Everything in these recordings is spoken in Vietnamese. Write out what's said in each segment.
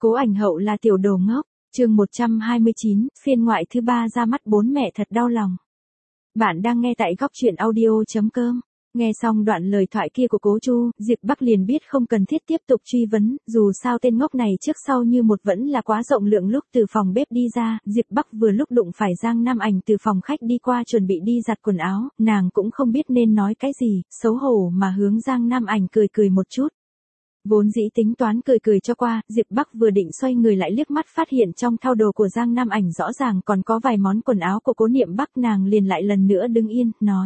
Cố Ảnh Hậu là tiểu đồ ngốc, chương 129, phiên ngoại thứ 3 ra mắt bốn mẹ thật đau lòng. Bạn đang nghe tại Góc Chuyện Audio.com. Nghe xong đoạn lời thoại kia của Cố Chu, Diệp Bắc liền biết không cần thiết tiếp tục truy vấn, dù sao tên ngốc này trước sau như một vẫn là quá rộng lượng. Lúc từ phòng bếp đi ra, Diệp Bắc vừa lúc đụng phải Giang Nam Ảnh từ phòng khách đi qua chuẩn bị đi giặt quần áo, nàng cũng không biết nên nói cái gì, xấu hổ mà hướng Giang Nam Ảnh cười cười một chút. Vốn dĩ tính toán cười cười cho qua, Diệp Bắc vừa định xoay người lại liếc mắt phát hiện trong thau đồ của Giang Nam Ảnh rõ ràng còn có vài món quần áo của Cố Niệm Bắc, nàng liền lại lần nữa đứng yên, nói.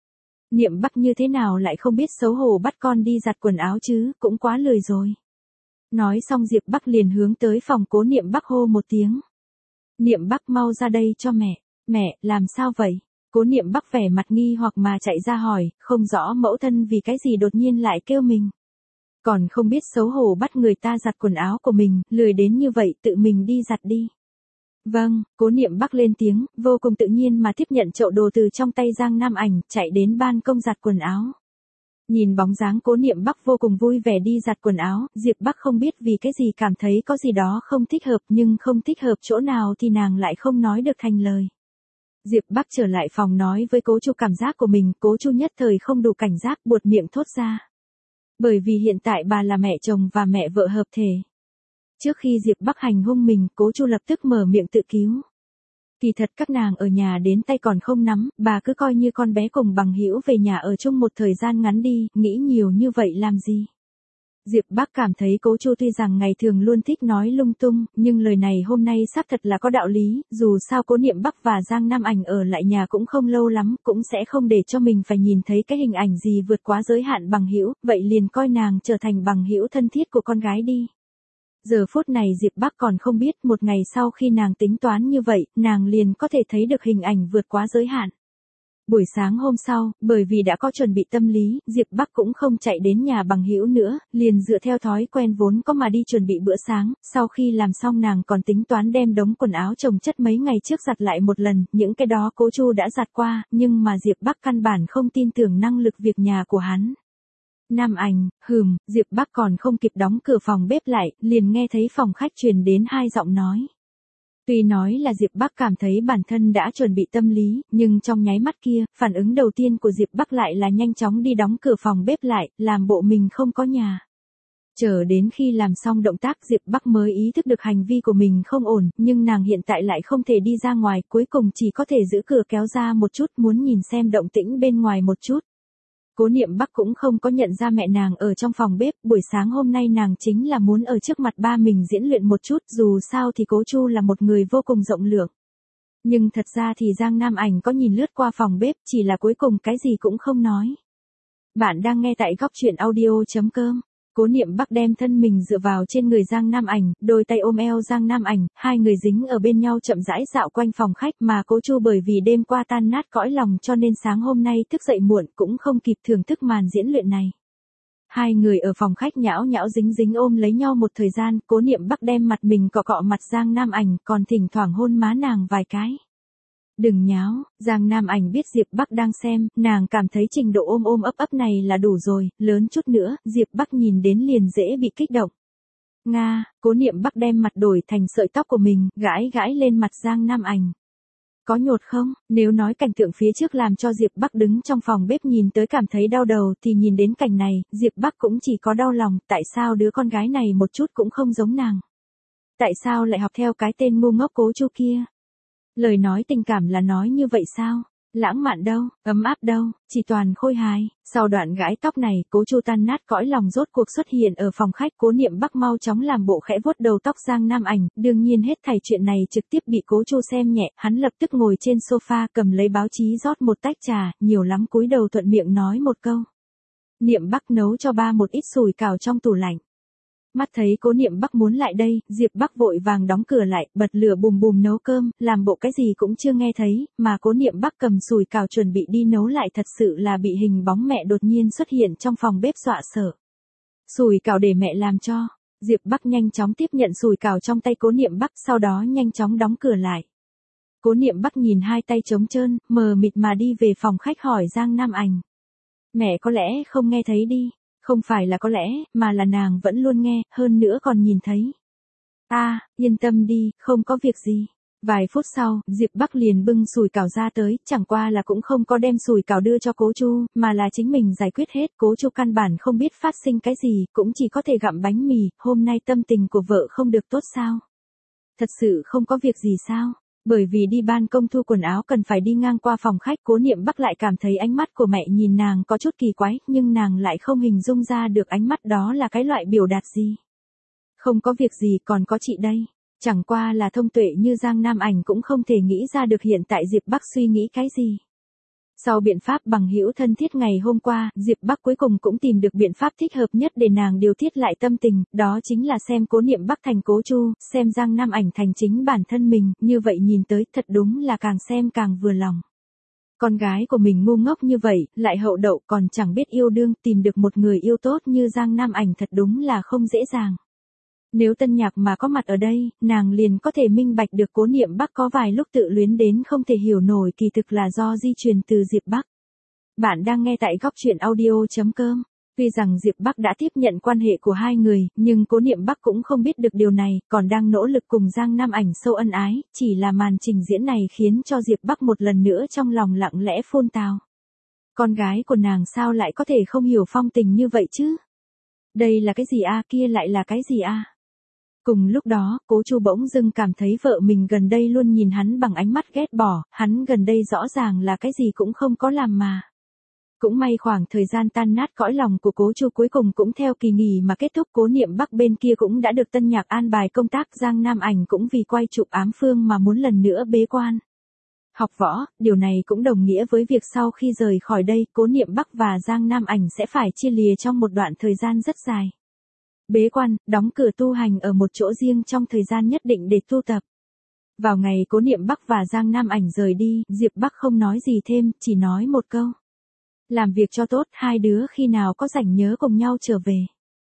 Niệm Bắc như thế nào lại không biết xấu hổ bắt con đi giặt quần áo chứ, cũng quá lười rồi. Nói xong Diệp Bắc liền hướng tới phòng Cố Niệm Bắc hô một tiếng. Niệm Bắc mau ra đây cho mẹ, mẹ, làm sao vậy? Cố Niệm Bắc vẻ mặt nghi hoặc mà chạy ra hỏi, không rõ mẫu thân vì cái gì đột nhiên lại kêu mình. Còn không biết xấu hổ bắt người ta giặt quần áo của mình, lười đến như vậy tự mình đi giặt đi. Vâng, Cố Niệm Bắc lên tiếng, vô cùng tự nhiên mà tiếp nhận chậu đồ từ trong tay Giang Nam Ảnh, chạy đến ban công giặt quần áo. Nhìn bóng dáng Cố Niệm Bắc vô cùng vui vẻ đi giặt quần áo, Diệp Bắc không biết vì cái gì cảm thấy có gì đó không thích hợp, nhưng không thích hợp chỗ nào thì nàng lại không nói được thành lời. Diệp Bắc trở lại phòng nói với Cố Chu cảm giác của mình, Cố Chu nhất thời không đủ cảnh giác, buột miệng thốt ra. Bởi vì hiện tại bà là mẹ chồng và mẹ vợ hợp thể. Trước khi Diệp Bắc hành hung mình, Cố Chu lập tức mở miệng tự cứu. Kỳ thật các nàng ở nhà đến tay còn không nắm, bà cứ coi như con bé cùng bằng hữu về nhà ở chung một thời gian ngắn đi, nghĩ nhiều như vậy làm gì. Diệp Bắc cảm thấy Cố Chu tuy rằng ngày thường luôn thích nói lung tung, nhưng lời này hôm nay xác thật là có đạo lý, dù sao Cố Niệm Bắc và Giang Nam Ảnh ở lại nhà cũng không lâu lắm, cũng sẽ không để cho mình phải nhìn thấy cái hình ảnh gì vượt quá giới hạn bằng hữu, vậy liền coi nàng trở thành bằng hữu thân thiết của con gái đi. Giờ phút này Diệp Bắc còn không biết, một ngày sau khi nàng tính toán như vậy, nàng liền có thể thấy được hình ảnh vượt quá giới hạn. Buổi sáng hôm sau, bởi vì đã có chuẩn bị tâm lý, Diệp Bắc cũng không chạy đến nhà bằng hữu nữa, liền dựa theo thói quen vốn có mà đi chuẩn bị bữa sáng, sau khi làm xong nàng còn tính toán đem đống quần áo chồng chất mấy ngày trước giặt lại một lần, những cái đó Cố Chu đã giặt qua, nhưng mà Diệp Bắc căn bản không tin tưởng năng lực việc nhà của hắn. Nam Ảnh, Diệp Bắc còn không kịp đóng cửa phòng bếp lại, liền nghe thấy phòng khách truyền đến hai giọng nói. Tuy nói là Diệp Bắc cảm thấy bản thân đã chuẩn bị tâm lý, nhưng trong nháy mắt kia, phản ứng đầu tiên của Diệp Bắc lại là nhanh chóng đi đóng cửa phòng bếp lại, làm bộ mình không có nhà. Chờ đến khi làm xong động tác Diệp Bắc mới ý thức được hành vi của mình không ổn, nhưng nàng hiện tại lại không thể đi ra ngoài, cuối cùng chỉ có thể giữ cửa kéo ra một chút, muốn nhìn xem động tĩnh bên ngoài một chút. Cố Niệm Bắc cũng không có nhận ra mẹ nàng ở trong phòng bếp, buổi sáng hôm nay nàng chính là muốn ở trước mặt ba mình diễn luyện một chút, dù sao thì Cố Chu là một người vô cùng rộng lượng. Nhưng thật ra thì Giang Nam Ảnh có nhìn lướt qua phòng bếp, chỉ là cuối cùng cái gì cũng không nói. Bạn đang nghe tại Góc Chuyện Audio.com. Cố Niệm Bắc đem thân mình dựa vào trên người Giang Nam Ảnh, đôi tay ôm eo Giang Nam Ảnh, hai người dính ở bên nhau chậm rãi dạo quanh phòng khách, mà Cố Chu bởi vì đêm qua tan nát cõi lòng cho nên sáng hôm nay thức dậy muộn cũng không kịp thưởng thức màn diễn luyện này. Hai người ở phòng khách nhão nhão dính dính ôm lấy nhau một thời gian, Cố Niệm Bắc đem mặt mình cọ cọ mặt Giang Nam Ảnh, còn thỉnh thoảng hôn má nàng vài cái. Đừng nháo, Giang Nam Ảnh biết Diệp Bắc đang xem, nàng cảm thấy trình độ ôm ôm ấp ấp này là đủ rồi, lớn chút nữa, Diệp Bắc nhìn đến liền dễ bị kích động. Nga, Cố Niệm Bắc đem mặt đổi thành sợi tóc của mình, gãi gãi lên mặt Giang Nam Ảnh. Có nhột không? Nếu nói cảnh tượng phía trước làm cho Diệp Bắc đứng trong phòng bếp nhìn tới cảm thấy đau đầu thì nhìn đến cảnh này, Diệp Bắc cũng chỉ có đau lòng, tại sao đứa con gái này một chút cũng không giống nàng? Tại sao lại học theo cái tên ngu ngốc Cố Chu kia? Lời nói tình cảm là nói như vậy sao? Lãng mạn đâu, ấm áp đâu, chỉ toàn khôi hài. Sau đoạn gãi tóc này, Cố Chu tan nát cõi lòng rốt cuộc xuất hiện ở phòng khách, Cố Niệm Bắc mau chóng làm bộ khẽ vuốt đầu tóc Giang Nam Ảnh, đương nhiên hết thảy chuyện này trực tiếp bị Cố Chu xem nhẹ, hắn lập tức ngồi trên sofa cầm lấy báo chí rót một tách trà, nhiều lắm cúi đầu thuận miệng nói một câu. Niệm Bắc nấu cho ba một ít sủi cảo trong tủ lạnh. Mắt thấy Cố Niệm Bắc muốn lại đây, Diệp Bắc vội vàng đóng cửa lại, bật lửa bùm bùm nấu cơm, làm bộ cái gì cũng chưa nghe thấy, mà Cố Niệm Bắc cầm sủi cảo chuẩn bị đi nấu lại thật sự là bị hình bóng mẹ đột nhiên xuất hiện trong phòng bếp dọa sợ. Sủi cảo để mẹ làm cho. Diệp Bắc nhanh chóng tiếp nhận sủi cảo trong tay Cố Niệm Bắc, sau đó nhanh chóng đóng cửa lại. Cố Niệm Bắc nhìn hai tay trống trơn, mờ mịt mà đi về phòng khách hỏi Giang Nam Ảnh. Mẹ có lẽ không nghe thấy đi. Không phải là có lẽ, mà là nàng vẫn luôn nghe, hơn nữa còn nhìn thấy. Yên tâm đi, không có việc gì. Vài phút sau, Diệp Bắc liền bưng sủi cảo ra tới, chẳng qua là cũng không có đem sủi cảo đưa cho Cố Chu, mà là chính mình giải quyết hết. Cố Chu căn bản không biết phát sinh cái gì, cũng chỉ có thể gặm bánh mì. Hôm nay tâm tình của vợ không được tốt sao? Thật sự không có việc gì sao? Bởi vì đi ban công thu quần áo cần phải đi ngang qua phòng khách, Cố Niệm Bắc lại cảm thấy ánh mắt của mẹ nhìn nàng có chút kỳ quái, nhưng nàng lại không hình dung ra được ánh mắt đó là cái loại biểu đạt gì. Không có việc gì, còn có chị đây. Chẳng qua là thông tuệ như Giang Nam Ảnh cũng không thể nghĩ ra được hiện tại Diệp Bắc suy nghĩ cái gì. Sau biện pháp bằng hữu thân thiết ngày hôm qua, Diệp Bắc cuối cùng cũng tìm được biện pháp thích hợp nhất để nàng điều tiết lại tâm tình, đó chính là xem Cố Niệm Bắc thành Cố Chu, xem Giang Nam Ảnh thành chính bản thân mình, như vậy nhìn tới thật đúng là càng xem càng vừa lòng. Con gái của mình ngu ngốc như vậy, lại hậu đậu còn chẳng biết yêu đương, tìm được một người yêu tốt như Giang Nam Ảnh thật đúng là không dễ dàng. Nếu Tân Nhạc mà có mặt ở đây, nàng liền có thể minh bạch được Cố Niệm Bắc có vài lúc tự luyến đến không thể hiểu nổi kỳ thực là do di truyền từ Diệp Bắc. Bạn đang nghe tại góc truyện audio.com. Tuy rằng Diệp Bắc đã tiếp nhận quan hệ của hai người, nhưng Cố Niệm Bắc cũng không biết được điều này, còn đang nỗ lực cùng Giang Nam Ảnh sâu ân ái, chỉ là màn trình diễn này khiến cho Diệp Bắc một lần nữa trong lòng lặng lẽ phun tào. Con gái của nàng sao lại có thể không hiểu phong tình như vậy chứ? Đây là cái gì kia lại là cái gì Cùng lúc đó, Cố Chu bỗng dưng cảm thấy vợ mình gần đây luôn nhìn hắn bằng ánh mắt ghét bỏ, hắn gần đây rõ ràng là cái gì cũng không có làm mà. Cũng may khoảng thời gian tan nát cõi lòng của Cố Chu cuối cùng cũng theo kỳ nghỉ mà kết thúc. Cố Niệm Bắc bên kia cũng đã được Tân Nhạc an bài công tác, Giang Nam Ảnh cũng vì quay chụp Ám Phương mà muốn lần nữa bế quan học võ, điều này cũng đồng nghĩa với việc sau khi rời khỏi đây, Cố Niệm Bắc và Giang Nam Ảnh sẽ phải chia lìa trong một đoạn thời gian rất dài. Bế quan, đóng cửa tu hành ở một chỗ riêng trong thời gian nhất định để tu tập. Vào ngày Cố Niệm Bắc và Giang Nam Ảnh rời đi, Diệp Bắc không nói gì thêm, chỉ nói một câu. Làm việc cho tốt, hai đứa khi nào có rảnh nhớ cùng nhau trở về.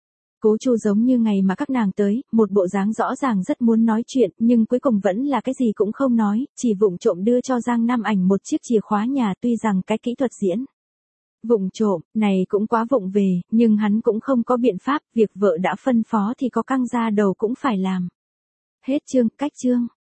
Cố Chu giống như ngày mà các nàng tới, một bộ dáng rõ ràng rất muốn nói chuyện, nhưng cuối cùng vẫn là cái gì cũng không nói, chỉ vụng trộm đưa cho Giang Nam Ảnh một chiếc chìa khóa nhà. Tuy rằng cái kỹ thuật diễn vụng trộm này cũng quá vụng về, nhưng hắn cũng không có biện pháp, việc vợ đã phân phó thì có căng ra đầu cũng phải làm. Hết chương, cách chương.